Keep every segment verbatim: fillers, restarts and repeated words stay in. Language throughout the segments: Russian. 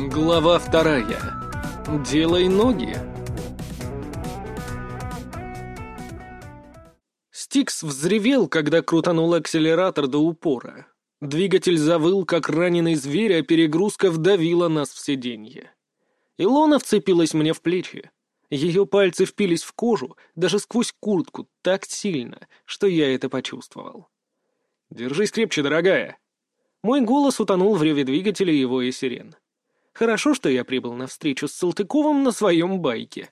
Глава вторая. Делай ноги. Стикс взревел, когда крутанул акселератор до упора. Двигатель завыл, как раненый зверь, а перегрузка вдавила нас в сиденье. Илона вцепилась мне в плечи. Ее пальцы впились в кожу, даже сквозь куртку, так сильно, что я это почувствовал. «Держись крепче, дорогая!» Мой голос утонул в реве двигателя его и сирен. Хорошо, что я прибыл на встречу с Салтыковым на своем байке.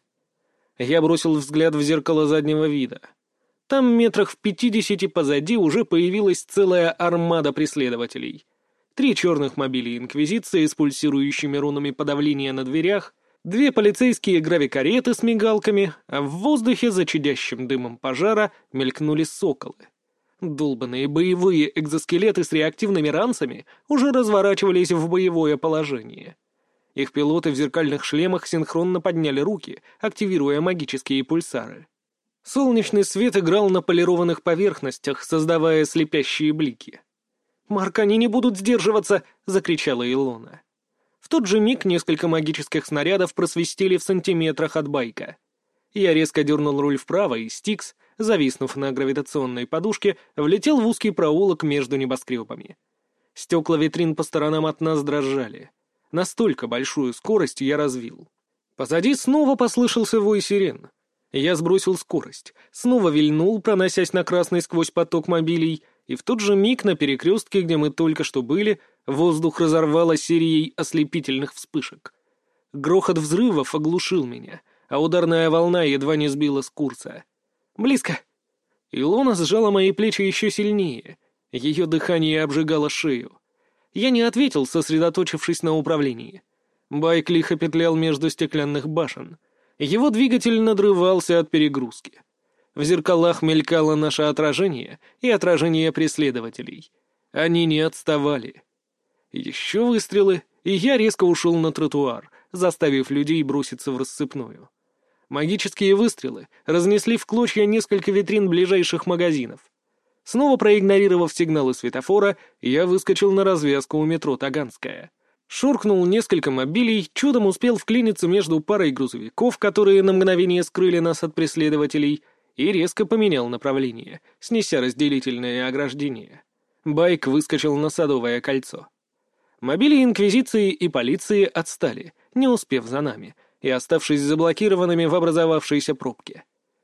Я бросил взгляд в зеркало заднего вида. Там метрах в пятидесяти позади уже появилась целая армада преследователей. Три черных мобиля Инквизиции с пульсирующими рунами подавления на дверях, две полицейские гравикареты с мигалками, а в воздухе за чадящим дымом пожара мелькнули соколы. Долбаные боевые экзоскелеты с реактивными ранцами уже разворачивались в боевое положение. Их пилоты в зеркальных шлемах синхронно подняли руки, активируя магические пульсары. Солнечный свет играл на полированных поверхностях, создавая слепящие блики. «Марк, они не будут сдерживаться!» — закричала Илона. В тот же миг несколько магических снарядов просвистели в сантиметрах от байка. Я резко дернул руль вправо, и Стикс, зависнув на гравитационной подушке, влетел в узкий проулок между небоскребами. Стекла витрин по сторонам от нас дрожали. Настолько большую скорость я развил. Позади снова послышался вой сирен. Я сбросил скорость, снова вильнул, проносясь на красный сквозь поток мобилей, и в тот же миг на перекрестке, где мы только что были, воздух разорвало серией ослепительных вспышек. Грохот взрывов оглушил меня, а ударная волна едва не сбила с курса. «Близко!» Илона сжала мои плечи еще сильнее. Ее дыхание обжигало шею. Я не ответил, сосредоточившись на управлении. Байк лихо петлял между стеклянных башен. Его двигатель надрывался от перегрузки. В зеркалах мелькало наше отражение и отражение преследователей. Они не отставали. Еще выстрелы, и я резко ушел на тротуар, заставив людей броситься в рассыпную. Магические выстрелы разнесли в клочья несколько витрин ближайших магазинов. Снова проигнорировав сигналы светофора, я выскочил на развязку у метро Таганская. Шуркнул несколько мобилей, чудом успел вклиниться между парой грузовиков, которые на мгновение скрыли нас от преследователей, и резко поменял направление, снеся разделительное ограждение. Байк выскочил на Садовое кольцо. Мобили Инквизиции и полиции отстали, не успев за нами, и оставшись заблокированными в образовавшейся пробке.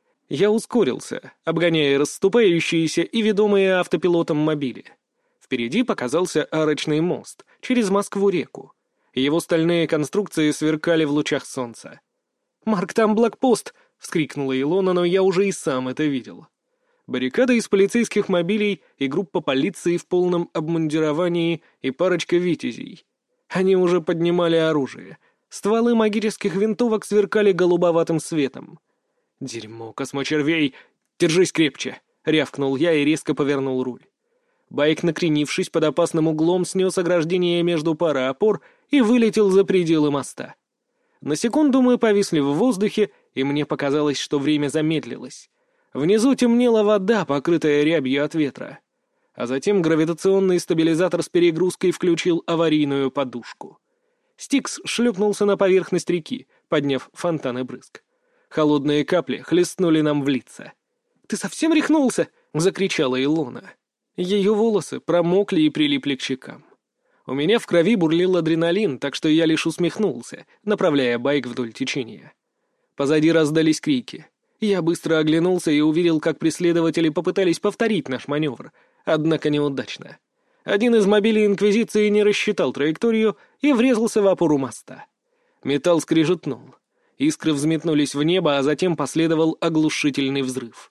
Я ускорился, обгоняя расступающиеся и ведомые автопилотом мобили. Впереди показался арочный мост через Москву-реку. Его стальные конструкции сверкали в лучах солнца. «Марк, там блокпост!» — вскрикнула Илона, но я уже и сам это видел. Баррикада из полицейских мобилей и группа полиции в полном обмундировании и парочка витязей. Они уже поднимали оружие. Стволы магических винтовок сверкали голубоватым светом. «Дерьмо, космочервей! Держись крепче!» — рявкнул я и резко повернул руль. Байк, накренившись под опасным углом, снес ограждение между парой опор и вылетел за пределы моста. На секунду мы повисли в воздухе, и мне показалось, что время замедлилось. Внизу темнела вода, покрытая рябью от ветра. А затем гравитационный стабилизатор с перегрузкой включил аварийную подушку. Стикс шлепнулся на поверхность реки, подняв фонтаны брызг. Холодные капли хлестнули нам в лица. «Ты совсем рехнулся?» — закричала Илона. Ее волосы промокли и прилипли к щекам. У меня в крови бурлил адреналин, так что я лишь усмехнулся, направляя байк вдоль течения. Позади раздались крики. Я быстро оглянулся и увидел, как преследователи попытались повторить наш маневр, однако неудачно. Один из мобилей Инквизиции не рассчитал траекторию и врезался в опору моста. Металл скрежетнул. Искры взметнулись в небо, а затем последовал оглушительный взрыв.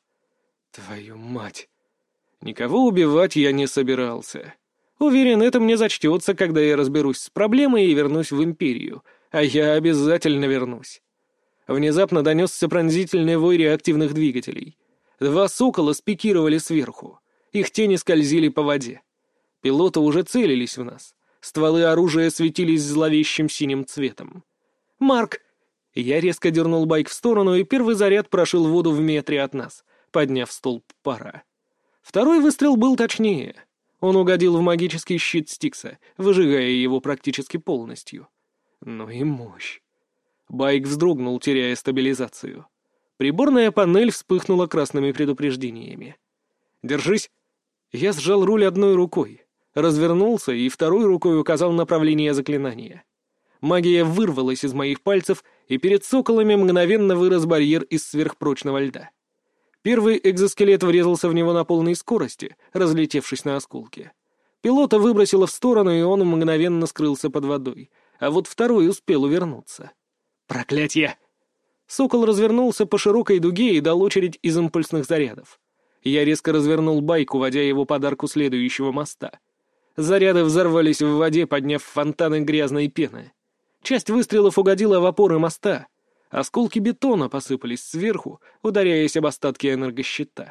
Твою мать! Никого убивать я не собирался. Уверен, это мне зачтется, когда я разберусь с проблемой и вернусь в Империю, а я обязательно вернусь. Внезапно донесся пронзительный вой реактивных двигателей. Два «Сокола» спикировали сверху. Их тени скользили по воде. Пилоты уже целились в нас. Стволы оружия светились зловещим синим цветом. «Марк!» Я резко дернул байк в сторону, и первый заряд прошил воду в метре от нас, подняв столб пара. Второй выстрел был точнее. Он угодил в магический щит Стикса, выжигая его практически полностью. Ну и мощь. Байк вздрогнул, теряя стабилизацию. Приборная панель вспыхнула красными предупреждениями. «Держись!» Я сжал руль одной рукой, развернулся и второй рукой указал направление заклинания. Магия вырвалась из моих пальцев, и перед соколами мгновенно вырос барьер из сверхпрочного льда. Первый экзоскелет врезался в него на полной скорости, разлетевшись на осколки. Пилота выбросило в сторону, и он мгновенно скрылся под водой, а вот второй успел увернуться. «Проклятье!» Сокол развернулся по широкой дуге и дал очередь из импульсных зарядов. Я резко развернул байк, уводя его под арку следующего моста. Заряды взорвались в воде, подняв фонтаны грязной пены. Часть выстрелов угодила в опоры моста. Осколки бетона посыпались сверху, ударяясь об остатки энергощита.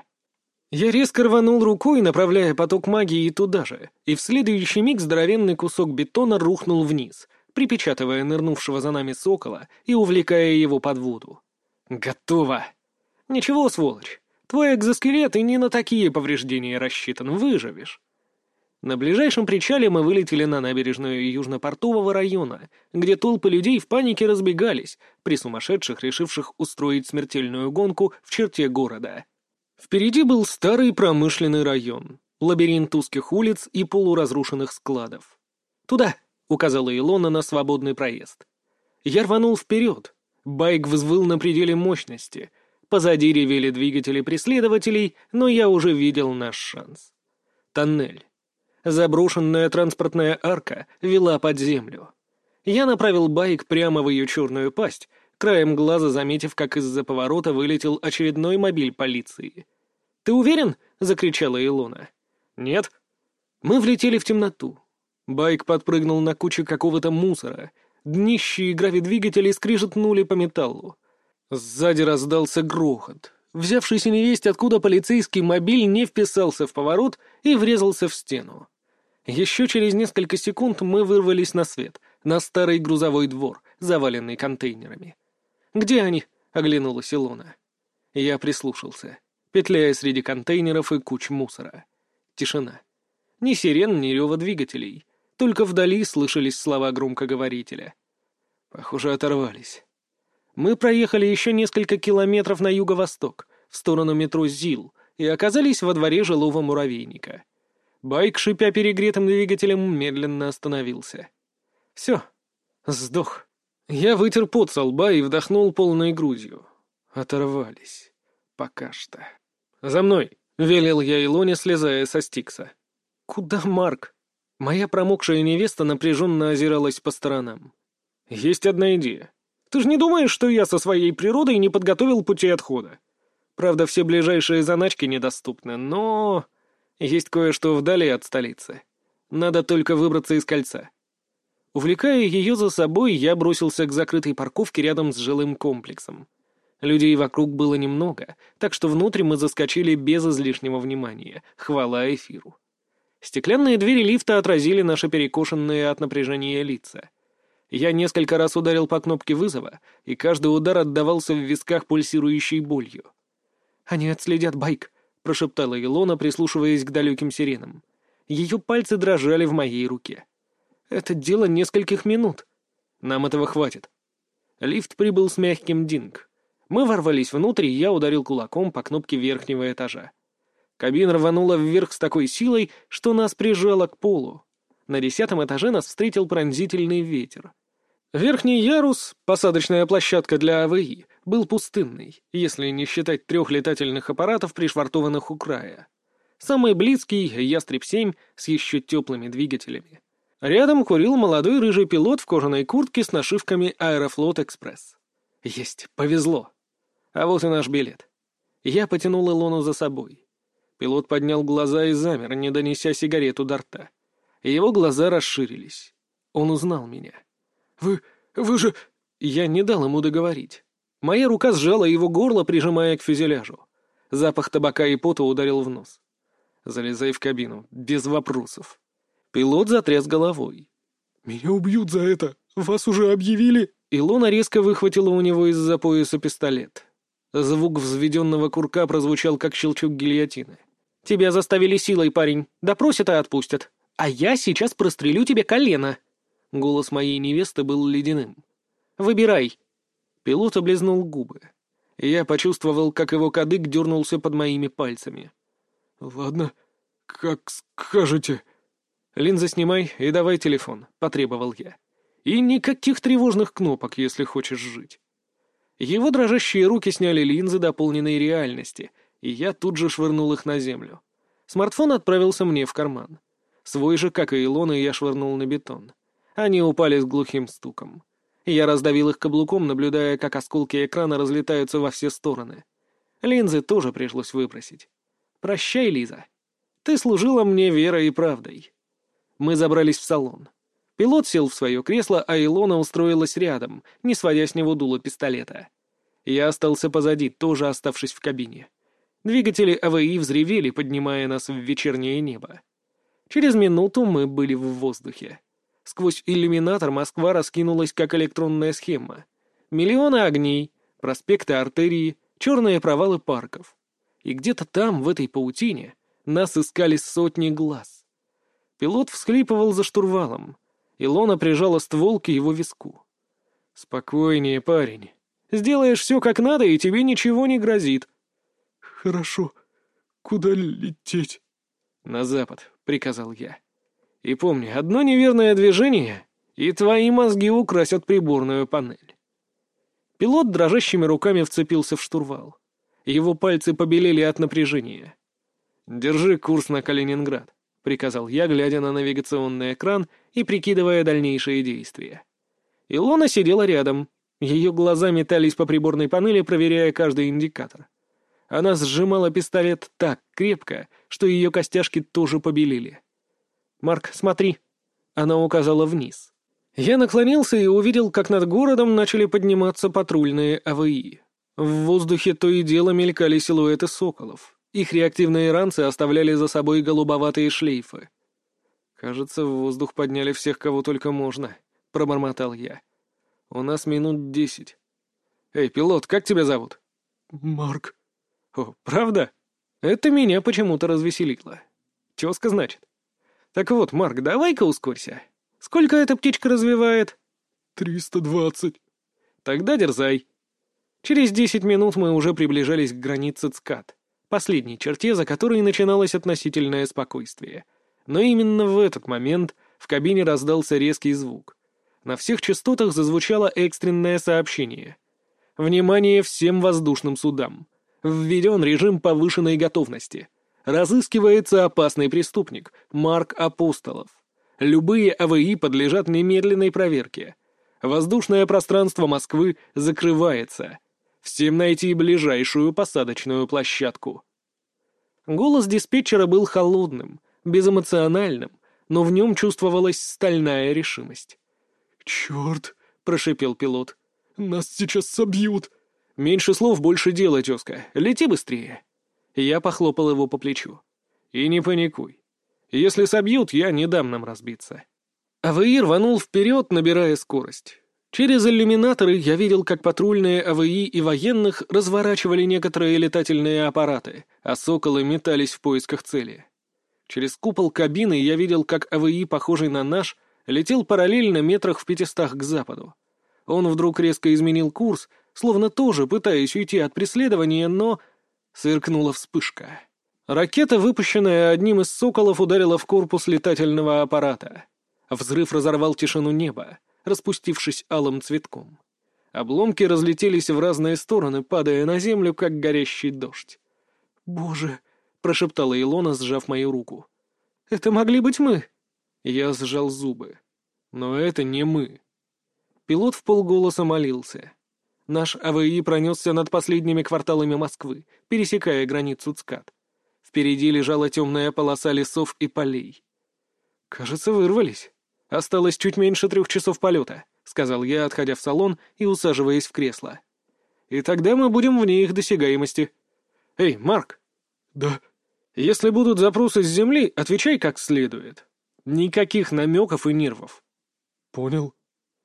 Я резко рванул рукой, направляя поток магии туда же, и в следующий миг здоровенный кусок бетона рухнул вниз, припечатывая нырнувшего за нами сокола и увлекая его под воду. «Готово!» «Ничего, сволочь, твой экзоскелет и не на такие повреждения рассчитан, выживешь». На ближайшем причале мы вылетели на набережную южнопортового района, где толпы людей в панике разбегались при сумасшедших, решивших устроить смертельную гонку в черте города. Впереди был старый промышленный район, лабиринт узких улиц и полуразрушенных складов. «Туда!» — указала Илона на свободный проезд. Я рванул вперед. Байк взвыл на пределе мощности. Позади ревели двигатели преследователей, но я уже видел наш шанс. Тоннель. Заброшенная транспортная арка вела под землю. Я направил байк прямо в ее черную пасть, краем глаза заметив, как из-за поворота вылетел очередной мобиль полиции. «Ты уверен?» — закричала Илона. «Нет». Мы влетели в темноту. Байк подпрыгнул на кучу какого-то мусора. Днище и гравидвигатели скрижетнули по металлу. Сзади раздался грохот. Взявшийся невесть, откуда полицейский мобиль не вписался в поворот и врезался в стену. Еще через несколько секунд мы вырвались на свет, на старый грузовой двор, заваленный контейнерами. «Где они?» — оглянулась Илона. Я прислушался, петляя среди контейнеров и куч мусора. Тишина. Ни сирен, ни рева двигателей. Только вдали слышались слова громкоговорителя. Похоже, оторвались. Мы проехали еще несколько километров на юго-восток, в сторону метро ЗИЛ, и оказались во дворе жилого муравейника. Байк, шипя перегретым двигателем, медленно остановился. Все, сдох. Я вытер пот со лба и вдохнул полной грудью. Оторвались. Пока что. «За мной!» — велел я Илоне, слезая со Стикса. «Куда Марк?» Моя промокшая невеста напряженно озиралась по сторонам. «Есть одна идея. Ты же не думаешь, что я со своей природой не подготовил пути отхода? Правда, все ближайшие заначки недоступны, но... есть кое-что вдали от столицы. Надо только выбраться из кольца». Увлекая ее за собой, я бросился к закрытой парковке рядом с жилым комплексом. Людей вокруг было немного, так что внутрь мы заскочили без излишнего внимания, хвала эфиру. Стеклянные двери лифта отразили наши перекошенные от напряжения лица. Я несколько раз ударил по кнопке вызова, и каждый удар отдавался в висках пульсирующей болью. «Они отследят байк», — прошептала Илона, прислушиваясь к далеким сиренам. Ее пальцы дрожали в моей руке. «Это дело нескольких минут. Нам этого хватит». Лифт прибыл с мягким динг. Мы ворвались внутрь, и я ударил кулаком по кнопке верхнего этажа. Кабина рванула вверх с такой силой, что нас прижало к полу. На десятом этаже нас встретил пронзительный ветер. Верхний ярус, посадочная площадка для АВИ, был пустынный, если не считать трех летательных аппаратов, пришвартованных у края. Самый близкий — Ястреб-семь с еще теплыми двигателями. Рядом курил молодой рыжий пилот в кожаной куртке с нашивками «Аэрофлот Экспресс». Есть, повезло. А вот и наш билет. Я потянул Илону за собой. Пилот поднял глаза и замер, не донеся сигарету до рта. Его глаза расширились. Он узнал меня. «Вы... вы же...» Я не дал ему договорить. Моя рука сжала его горло, прижимая к фюзеляжу. Запах табака и пота ударил в нос. «Залезай в кабину, без вопросов». Пилот затряс головой. «Меня убьют за это! Вас уже объявили?» Илона резко выхватила у него из-за пояса пистолет. Звук взведенного курка прозвучал, как щелчок гильотины. «Тебя заставили силой, парень. Допросят и отпустят. А я сейчас прострелю тебе колено». Голос моей невесты был ледяным. «Выбирай!» Пилот облизнул губы. Я почувствовал, как его кадык дернулся под моими пальцами. «Ладно, как скажете». «Линзы снимай и давай телефон», — потребовал я. «И никаких тревожных кнопок, если хочешь жить». Его дрожащие руки сняли линзы дополненной реальности, и я тут же швырнул их на землю. Смартфон отправился мне в карман. Свой же, как и Илона, я швырнул на бетон. Они упали с глухим стуком. Я раздавил их каблуком, наблюдая, как осколки экрана разлетаются во все стороны. Линзы тоже пришлось выбросить. «Прощай, Лиза. Ты служила мне верой и правдой». Мы забрались в салон. Пилот сел в свое кресло, а Илона устроилась рядом, не сводя с него дуло пистолета. Я остался позади, тоже оставшись в кабине. Двигатели АВИ взревели, поднимая нас в вечернее небо. Через минуту мы были в воздухе. Сквозь иллюминатор Москва раскинулась, как электронная схема. Миллионы огней, проспекты артерии, черные провалы парков. И где-то там, в этой паутине, нас искали сотни глаз. Пилот всхлипывал за штурвалом. Илона прижала ствол к его виску. «Спокойнее, парень. Сделаешь все как надо, и тебе ничего не грозит». «Хорошо. Куда лететь?» «На запад», — приказал я. «И помни, одно неверное движение, и твои мозги украсят приборную панель». Пилот дрожащими руками вцепился в штурвал. Его пальцы побелели от напряжения. «Держи курс на Калининград», — приказал я, глядя на навигационный экран и прикидывая дальнейшие действия. Илона сидела рядом. Ее глаза метались по приборной панели, проверяя каждый индикатор. Она сжимала пистолет так крепко, что ее костяшки тоже побелели. «Марк, смотри!» Она указала вниз. Я наклонился и увидел, как над городом начали подниматься патрульные АВИ. В воздухе то и дело мелькали силуэты соколов. Их реактивные ранцы оставляли за собой голубоватые шлейфы. «Кажется, в воздух подняли всех, кого только можно», — пробормотал я. «У нас минут десять. Эй, пилот, как тебя зовут?» «Марк». «О, правда? Это меня почему-то развеселило. Тезка, значит. Так вот, Марк, давай-ка ускорься. Сколько эта птичка развивает?» «Триста двадцать». «Тогда дерзай». Через десять минут мы уже приближались к границе ЦКАД, последней черте, за которой начиналось относительное спокойствие. Но именно в этот момент в кабине раздался резкий звук. На всех частотах зазвучало экстренное сообщение. «Внимание всем воздушным судам! Введен режим повышенной готовности. Разыскивается опасный преступник Марк Апостолов. Любые АВИ подлежат немедленной проверке. Воздушное пространство Москвы закрывается. Всем найти ближайшую посадочную площадку». Голос диспетчера был холодным, безэмоциональным, но в нем чувствовалась стальная решимость. «Черт!» — прошипел пилот. «Нас сейчас собьют!» «Меньше слов, больше дела, тезка. Лети быстрее!» Я похлопал его по плечу. «И не паникуй. Если собьют, я не дам нам разбиться». АВИ рванул вперед, набирая скорость. Через иллюминаторы я видел, как патрульные АВИ и военных разворачивали некоторые летательные аппараты, а соколы метались в поисках цели. Через купол кабины я видел, как АВИ, похожий на наш, летел параллельно метрах в пятистах к западу. Он вдруг резко изменил курс, словно тоже пытаясь уйти от преследования, но... Сверкнула вспышка. Ракета, выпущенная одним из соколов, ударила в корпус летательного аппарата. Взрыв разорвал тишину неба, распустившись алым цветком. Обломки разлетелись в разные стороны, падая на землю, как горящий дождь. «Боже!» — прошептала Илона, сжав мою руку. «Это могли быть мы!» Я сжал зубы. «Но это не мы!» Пилот вполголоса молился. Наш АВИ пронесся над последними кварталами Москвы, пересекая границу ЦКАД. Впереди лежала темная полоса лесов и полей. «Кажется, вырвались. Осталось чуть меньше трех часов полета», — сказал я, отходя в салон и усаживаясь в кресло. «И тогда мы будем вне их досягаемости. Эй, Марк!» «Да». «Если будут запросы с земли, отвечай как следует. Никаких намеков и нервов». «Понял».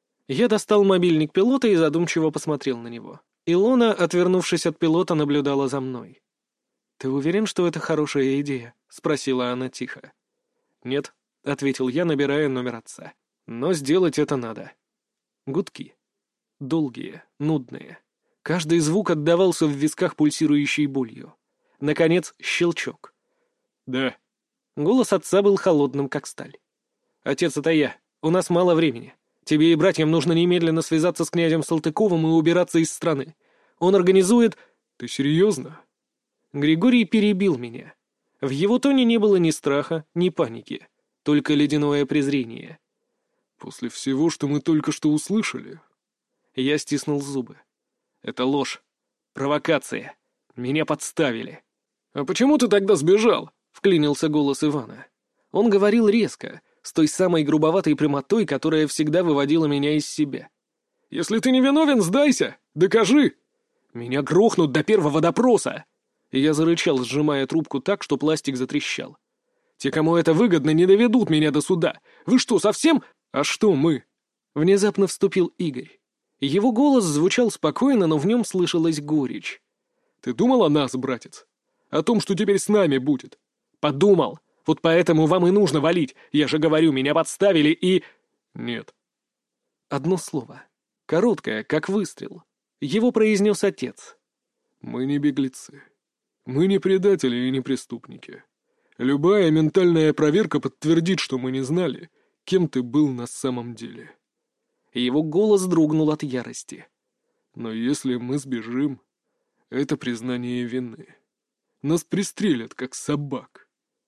Я достал мобильник пилота и задумчиво посмотрел на него. Илона, отвернувшись от пилота, наблюдала за мной. «Ты уверен, что это хорошая идея?» — спросила она тихо. «Нет», — ответил я, набирая номер отца. Но сделать это надо. Гудки. Долгие, нудные. Каждый звук отдавался в висках пульсирующей болью. Наконец, щелчок. «Да». Голос отца был холодным, как сталь. «Отец, это я. У нас мало времени. Тебе и братьям нужно немедленно связаться с князем Салтыковым и убираться из страны. Он организует...» «Ты серьезно?» Григорий перебил меня. В его тоне не было ни страха, ни паники, только ледяное презрение. «После всего, что мы только что услышали...» Я стиснул зубы. «Это ложь. Провокация. Меня подставили». «А почему ты тогда сбежал?» — вклинился голос Ивана. Он говорил резко, с той самой грубоватой прямотой, которая всегда выводила меня из себя. «Если ты не виновен, сдайся! Докажи!» «Меня грохнут до первого допроса!» И я зарычал, сжимая трубку так, что пластик затрещал. «Те, кому это выгодно, не доведут меня до суда! Вы что, совсем...» «А что мы?» Внезапно вступил Игорь. Его голос звучал спокойно, но в нем слышалась горечь. «Ты думал о нас, братец? О том, что теперь с нами будет?» «Подумал! Вот поэтому вам и нужно валить! Я же говорю, меня подставили и...» «Нет». Одно слово. Короткое, как выстрел. Его произнес отец. «Мы не беглецы. Мы не предатели и не преступники. Любая ментальная проверка подтвердит, что мы не знали, кем ты был на самом деле». Его голос дрогнул от ярости. «Но если мы сбежим, это признание вины. Нас пристрелят, как собак».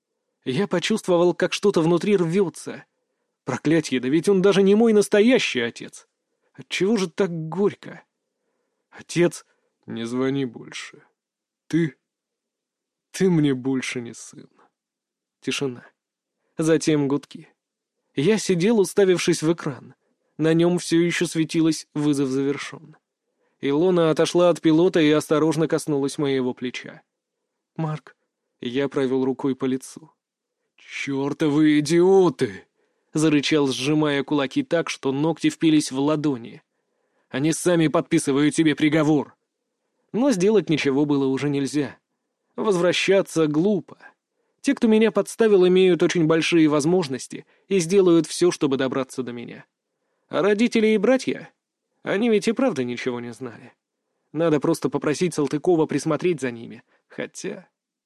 Я почувствовал, как что-то внутри рвется. Проклятье, да ведь он даже не мой настоящий отец. Отчего же так горько? Отец... «Не звони больше. Ты... ты мне больше не сын». Тишина. Затем гудки. Я сидел, уставившись в экран. На нем все еще светилось «Вызов завершен». Илона отошла от пилота и осторожно коснулась моего плеча. «Марк...» Я провел рукой по лицу. «Чертовы идиоты!» — зарычал, сжимая кулаки так, что ногти впились в ладони. «Они сами подписывают тебе приговор!» Но сделать ничего было уже нельзя. Возвращаться глупо. Те, кто меня подставил, имеют очень большие возможности и сделают все, чтобы добраться до меня. А родители и братья? Они ведь и правда ничего не знали. Надо просто попросить Салтыкова присмотреть за ними. Хотя...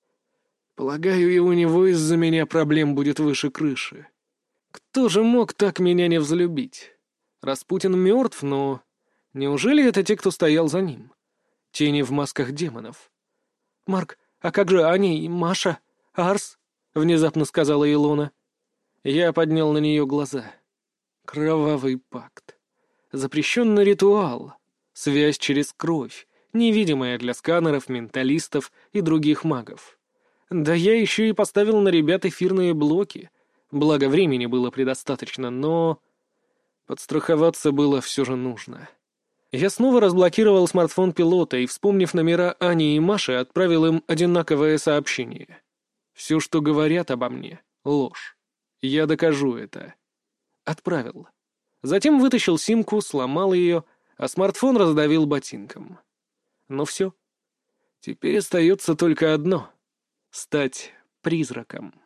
Полагаю, и у него из-за меня проблем будет выше крыши. Кто же мог так меня не взлюбить? Распутин мертв, но... Неужели это те, кто стоял за ним? Тени в масках демонов. «Марк, а как же они, Маша, Арс?» — внезапно сказала Илона. Я поднял на нее глаза. Кровавый пакт. Запрещенный ритуал. Связь через кровь, невидимая для сканеров, менталистов и других магов. Да я еще и поставил на ребят эфирные блоки. Благо времени было предостаточно, но... Подстраховаться было все же нужно. Я снова разблокировал смартфон пилота и, вспомнив номера Ани и Маши, отправил им одинаковое сообщение. Все, что говорят обо мне, — ложь. Я докажу это. Отправил. Затем вытащил симку, сломал ее, а смартфон раздавил ботинком. Ну все. Теперь остается только одно — стать призраком.